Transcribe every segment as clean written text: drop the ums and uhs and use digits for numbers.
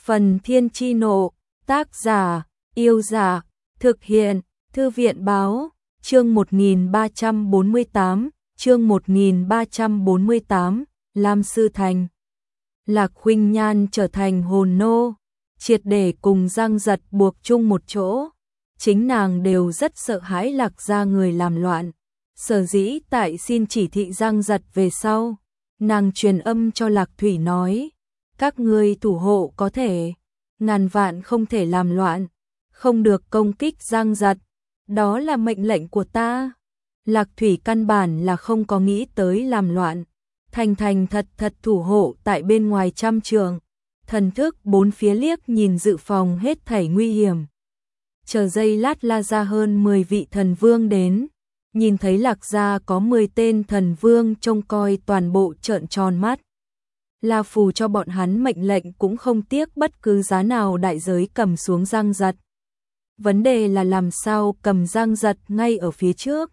Phần Thiên Chi Nộ, tác giả, Yêu Giả, thực hiện, Thư viện Báo, chương 1348, Lam Sư Thành. Lạc Khuynh Nhan trở thành hồn nô, triệt để cùng Giang Giật buộc chung một chỗ. Chính nàng đều rất sợ hãi Lạc gia người làm loạn. Sở dĩ tại xin chỉ thị Giang Giật về sau, nàng truyền âm cho Lạc Thủy nói, các ngươi thủ hộ có thể, ngàn vạn không thể làm loạn, không được công kích Giang Giật, đó là mệnh lệnh của ta. Lạc Thủy căn bản là không có nghĩ tới làm loạn, thành thật thủ hộ tại bên ngoài trăm trường, thần thức bốn phía liếc nhìn dự phòng hết thảy nguy hiểm. Chờ giây lát la ra hơn 10 vị thần vương đến, nhìn thấy Lạc gia có 10 tên thần vương trông coi toàn bộ trợn tròn mắt. La phù cho bọn hắn mệnh lệnh cũng không tiếc bất cứ giá nào đại giới cầm xuống Giang Giật. Vấn đề là làm sao cầm Giang Giật ngay ở phía trước.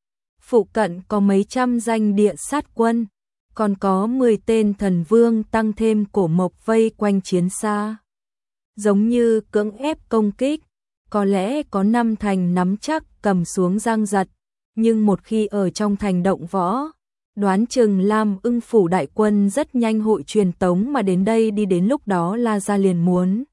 Phụ cận có mấy trăm danh địa sát quân, còn có 10 tên thần vương tăng thêm cổ mộc vây quanh chiến xa. Giống như cưỡng ép công kích, có lẽ có 5 thành nắm chắc cầm xuống Giang Giật, nhưng một khi ở trong thành động võ, đoán chừng Lam Ưng phủ đại quân rất nhanh hội truyền tống mà đến đây, đi đến lúc đó La gia liền muốn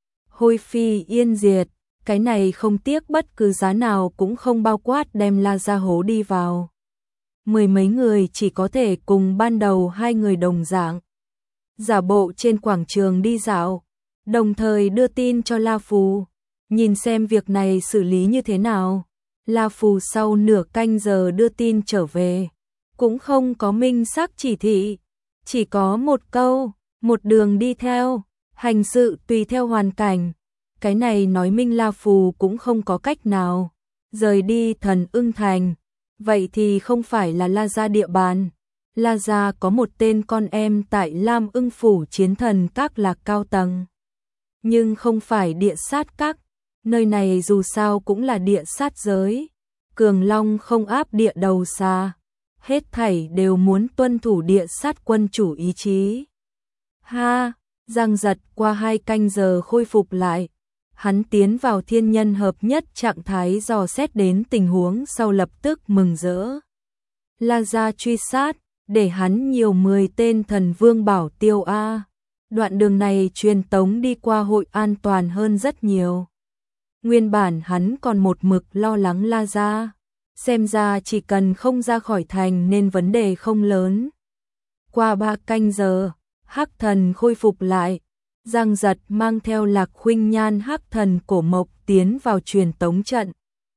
hôi phi yên diệt, cái này không tiếc bất cứ giá nào cũng không bao quát đem La gia hố đi vào. 10 mấy người chỉ có thể cùng ban đầu 2 người đồng dạng, giả bộ trên quảng trường đi dạo, đồng thời đưa tin cho La Phù, nhìn xem việc này xử lý như thế nào. La Phù sau nửa canh giờ đưa tin trở về, cũng không có minh xác chỉ thị, chỉ có một câu, một đường đi theo, hành sự tùy theo hoàn cảnh. Cái này nói minh La Phù cũng không có cách nào rời đi Thần Ưng Thành, vậy thì không phải là La gia địa bàn. La gia có một tên con em tại Lam Ưng phủ chiến thần các là cao tầng, nhưng không phải địa sát các, nơi này dù sao cũng là địa sát giới, cường long không áp địa đầu xa, hết thảy đều muốn tuân thủ địa sát quân chủ ý chí. Giang Giật qua 2 canh giờ khôi phục lại, hắn tiến vào thiên nhân hợp nhất trạng thái dò xét đến tình huống sau lập tức mừng rỡ. La gia truy sát, để hắn nhiều 10 tên thần vương bảo tiêu a. Đoạn đường này truyền tống đi qua hội an toàn hơn rất nhiều. Nguyên bản hắn còn một mực lo lắng La gia, xem ra chỉ cần không ra khỏi thành nên vấn đề không lớn. Qua 3 canh giờ, Hắc Thần khôi phục lại, Giang Giật mang theo Lạc Khuynh Nhan Hắc Thần cổ mộc tiến vào truyền tống trận.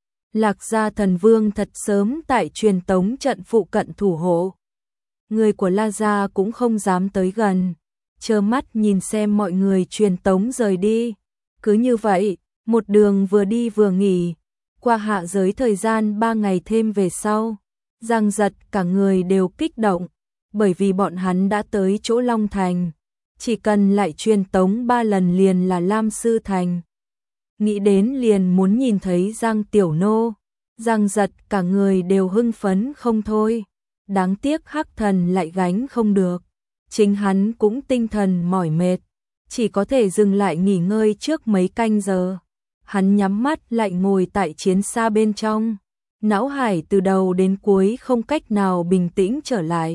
Lạc gia thần vương thật sớm tại truyền tống trận phụ cận thủ hộ. Người của La gia cũng không dám tới gần, trơ mắt nhìn xem mọi người truyền tống rời đi. Cứ như vậy, một đường vừa đi vừa nghỉ, qua hạ giới thời gian 3 ngày thêm về sau, Giang Giật cả người đều kích động, bởi vì bọn hắn đã tới chỗ Long Thành, chỉ cần lại truyền tống 3 lần liền là Lam Sư Thành. Nghĩ đến liền muốn nhìn thấy Giang Tiểu Nô, Giang Giật cả người đều hưng phấn không thôi, đáng tiếc Hắc Thần lại gánh không được, chính hắn cũng tinh thần mỏi mệt, chỉ có thể dừng lại nghỉ ngơi trước mấy canh giờ. Hắn nhắm mắt lại ngồi tại chiến xa bên trong, não hải từ đầu đến cuối không cách nào bình tĩnh trở lại.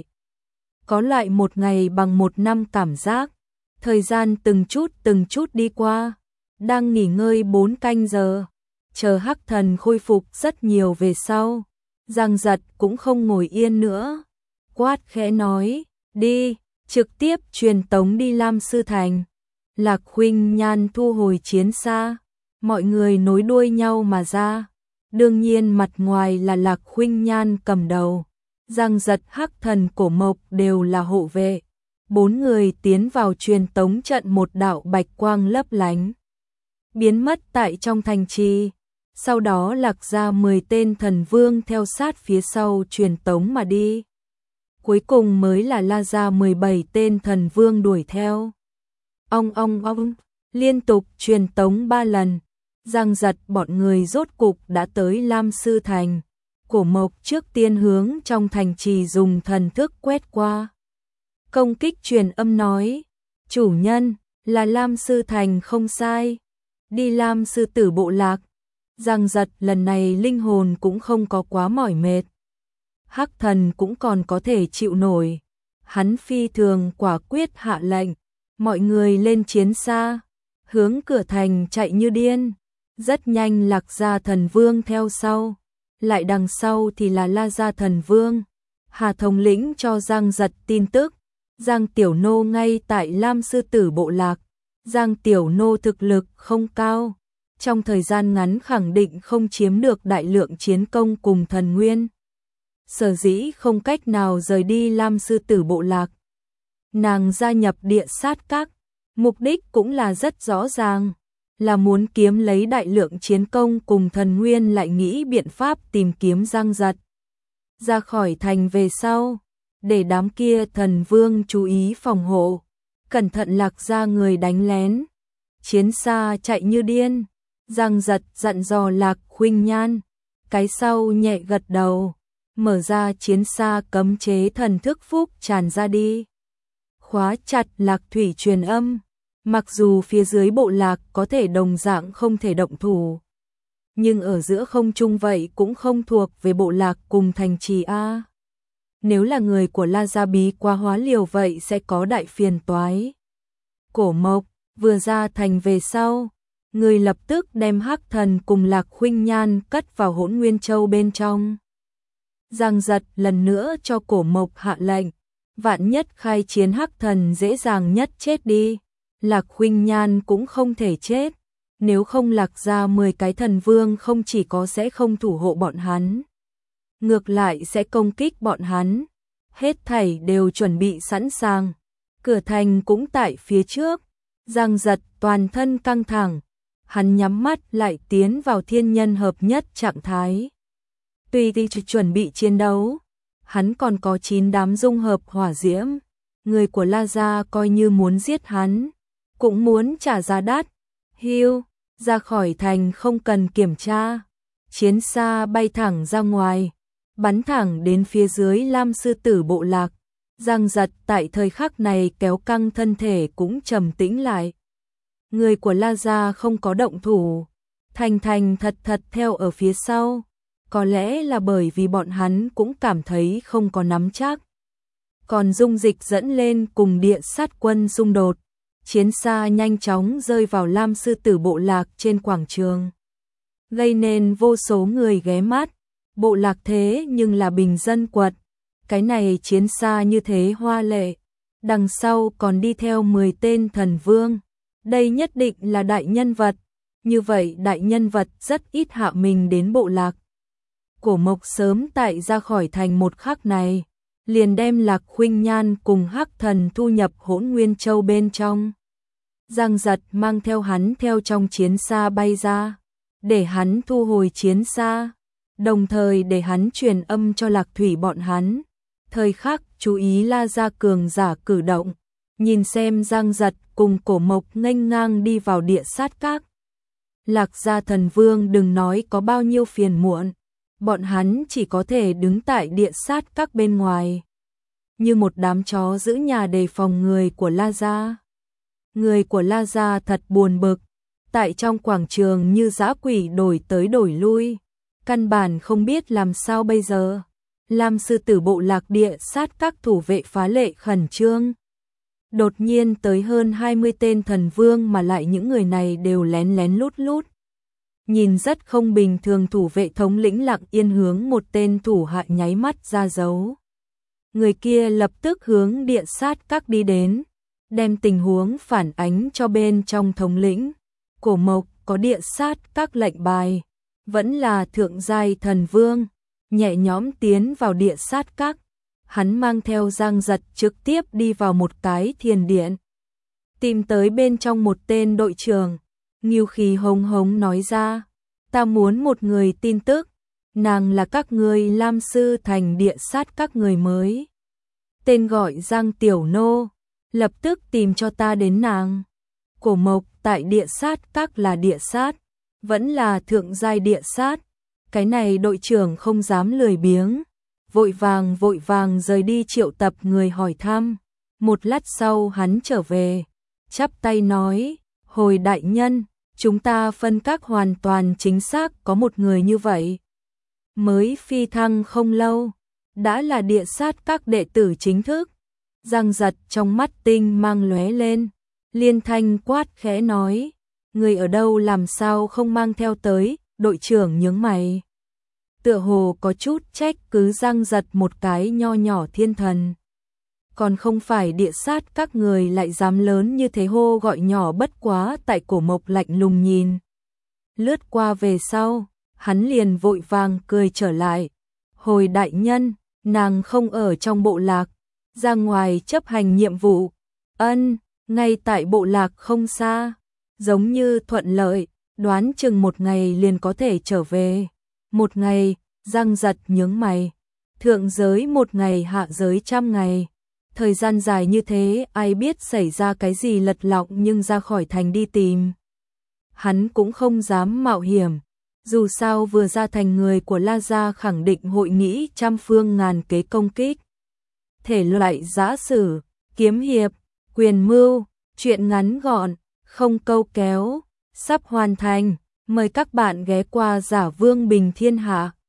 Có lại một ngày bằng một năm cảm giác, thời gian từng chút đi qua, đang nghỉ ngơi 4 canh giờ, chờ Hắc Thần khôi phục rất nhiều về sau. Giang Giật cũng không ngồi yên nữa, quát khẽ nói, đi, trực tiếp truyền tống đi Lam Sư Thành. Lạc Khuynh Nhan thu hồi chiến xa, mọi người nối đuôi nhau mà ra, đương nhiên mặt ngoài là Lạc Khuynh Nhan cầm đầu, Giang Giật Hắc Thần cổ mộc đều là hộ vệ. 4 người tiến vào truyền tống trận, một đạo bạch quang lấp lánh biến mất tại trong thành trì, sau đó Lạc ra 10 tên thần vương theo sát phía sau truyền tống mà đi. Cuối cùng mới là La ra 17 tên thần vương đuổi theo. Ong, liên tục truyền tống 3 lần, Giang Giật bọn người rốt cục đã tới Lam Sư Thành. Cổ mộc trước tiên hướng trong thành trì dùng thần thức quét qua. Công kích truyền âm nói, chủ nhân, Là Lam Sư Thành không sai. Đi Lam Sư Tử bộ lạc. Giang Giật lần này linh hồn cũng không có quá mỏi mệt. Hắc Thần cũng còn có thể chịu nổi. Hắn phi thường quả quyết hạ lệnh. Mọi người lên chiến xa. Hướng cửa thành chạy như điên. Rất nhanh Lạc Gia Thần Vương theo sau. Lại đằng sau thì là La Gia Thần Vương. Hà thống lĩnh cho Giang Giật tin tức. Giang Tiểu Nô ngay tại Lam Sư Tử bộ lạc. Giang Tiểu Nô thực lực không cao. Trong thời gian ngắn khẳng định không chiếm được đại lượng chiến công cùng thần nguyên. Sở dĩ không cách nào rời đi Lam Sư Tử bộ lạc. Nàng gia nhập Địa Sát Các. Mục đích cũng là rất rõ ràng. Là muốn kiếm lấy đại lượng chiến công cùng thần nguyên, lại nghĩ biện pháp tìm kiếm Giang Giật. Ra khỏi thành về sau. Để đám kia thần vương chú ý phòng hộ. Cẩn thận Lạc Gia người đánh lén. Chiến xa chạy như điên. Giang Giật dặn dò Lạc Khuynh Nhan. Cái sau nhẹ gật đầu. Mở ra chiến xa cấm chế thần thức phúc tràn ra đi. Khóa chặt Lạc Thủy truyền âm. Mặc dù phía dưới bộ lạc có thể đồng dạng không thể động thủ. Nhưng ở giữa không trung vậy cũng không thuộc về bộ lạc cùng thành trì A. Nếu là người của La Gia bí quá hóa liều vậy sẽ có đại phiền toái. Cổ Mộc vừa ra thành về sau. Người lập tức đem Hắc Thần cùng Lạc Khuynh Nhan cất vào Hỗn Nguyên Châu bên trong. Giang Giật lần nữa cho Cổ Mộc hạ lệnh. Vạn nhất khai chiến Hắc Thần dễ dàng nhất chết đi. Lạc Khuynh Nhan cũng không thể chết. Nếu không Lạc Gia 10 cái thần vương không chỉ có sẽ không thủ hộ bọn hắn. Ngược lại sẽ công kích bọn hắn. Hết thảy đều chuẩn bị sẵn sàng. Cửa thành cũng tại phía trước. Giang Giật toàn thân căng thẳng. Hắn nhắm mắt lại tiến vào thiên nhân hợp nhất trạng thái. Tuy chuẩn bị chiến đấu, hắn còn có 9 đám dung hợp hỏa diễm. Người của La Gia coi như muốn giết hắn, cũng muốn trả giá đắt. Hiu, ra khỏi thành không cần kiểm tra. Chiến xa bay thẳng ra ngoài, bắn thẳng đến phía dưới Lam Sư Tử bộ lạc. Giang Giật tại thời khắc này kéo căng thân thể cũng trầm tĩnh lại. Người của La Gia không có động thủ, thành thành thật thật theo ở phía sau. Có lẽ là bởi vì bọn hắn cũng cảm thấy không có nắm chắc. Còn Dung Dịch dẫn lên cùng Địa Sát quân xung đột. Chiến xa nhanh chóng rơi vào Lam Sư Tử bộ lạc trên quảng trường. Gây nên vô số người ghé mắt. Bộ lạc thế nhưng là bình dân quật. Cái này chiến xa như thế hoa lệ. Đằng sau còn đi theo 10 tên thần vương. Đây nhất định là đại nhân vật. Như vậy đại nhân vật rất ít hạ mình đến bộ lạc. Cổ Mộc sớm tại ra khỏi thành một khắc này. Liền đem Lạc Khuynh Nhan cùng Hắc Thần thu nhập Hỗn Nguyên Châu bên trong. Giang Giật mang theo hắn theo trong chiến xa bay ra. Để hắn thu hồi chiến xa. Đồng thời để hắn truyền âm cho Lạc Thủy bọn hắn. Thời khắc chú ý La Gia cường giả cử động. Nhìn xem Giang Giật cùng Cổ Mộc nghênh ngang đi vào Địa Sát Các. Lạc Gia thần vương đừng nói có bao nhiêu phiền muộn. Bọn hắn chỉ có thể đứng tại Địa Sát Các bên ngoài. Như một đám chó giữ nhà đề phòng người của La Gia. Người của La Gia thật buồn bực. Tại trong quảng trường như dã quỷ đổi tới đổi lui. Căn bản không biết làm sao bây giờ. Lam Sư Tử bộ lạc Địa Sát Các thủ vệ phá lệ khẩn trương. Đột nhiên tới hơn 20 tên thần vương mà lại những người này đều lén lén lút lút. Nhìn rất không bình thường, thủ vệ thống lĩnh lặng yên hướng một tên thủ hạ nháy mắt ra dấu. Người kia lập tức hướng Địa Sát Các đi đến, đem tình huống phản ánh cho bên trong thống lĩnh. Cổ Mộc có Địa Sát Các lệnh bài, vẫn là thượng giai thần vương, nhẹ nhõm tiến vào Địa Sát Các. Hắn mang theo Giang Giật trực tiếp đi vào một cái thiền điện. Tìm tới bên trong một tên đội trưởng, ngưu khí hống hống nói ra, ta muốn một người tin tức, nàng là các ngươi Lam Sư Thành Địa Sát Các người mới. Tên gọi Giang Tiểu Nô, lập tức tìm cho ta đến nàng. Cổ Mộc tại Địa Sát Các là địa sát, vẫn là thượng giai địa sát. Cái này đội trưởng không dám lười biếng. Vội vàng rời đi triệu tập người hỏi thăm. Một lát sau hắn trở về, chắp tay nói, hồi đại nhân, chúng ta phân các hoàn toàn chính xác có một người như vậy. Mới phi thăng không lâu, đã là địa sát các đệ tử chính thức. Giang Giật trong mắt tinh mang lóe lên, liên thanh quát khẽ nói, người ở đâu làm sao không mang theo tới, đội trưởng nhướng mày. Tựa hồ có chút trách cứ Giang Giật một cái nho nhỏ thiên thần. Còn không phải địa sát các người lại dám lớn như thế hô gọi nhỏ bất quá tại Cổ Mộc lạnh lùng nhìn. Lướt qua về sau, hắn liền vội vàng cười trở lại. Hồi đại nhân, nàng không ở trong bộ lạc, ra ngoài chấp hành nhiệm vụ. Ân, ngay tại bộ lạc không xa, giống như thuận lợi, đoán chừng một ngày liền có thể trở về. Một ngày, Giang Giật nhướng mày. Thượng giới một ngày, hạ giới 100 ngày. Thời gian dài như thế, ai biết xảy ra cái gì lật lọng, nhưng ra khỏi thành đi tìm. Hắn cũng không dám mạo hiểm. Dù sao vừa ra thành, người của La Gia khẳng định hội nghĩ trăm phương ngàn kế công kích. Thể loại giã sử, kiếm hiệp, quyền mưu, truyện ngắn gọn, không câu kéo, sắp hoàn thành. Mời các bạn ghé qua Giả Vương Bình Thiên Hạ.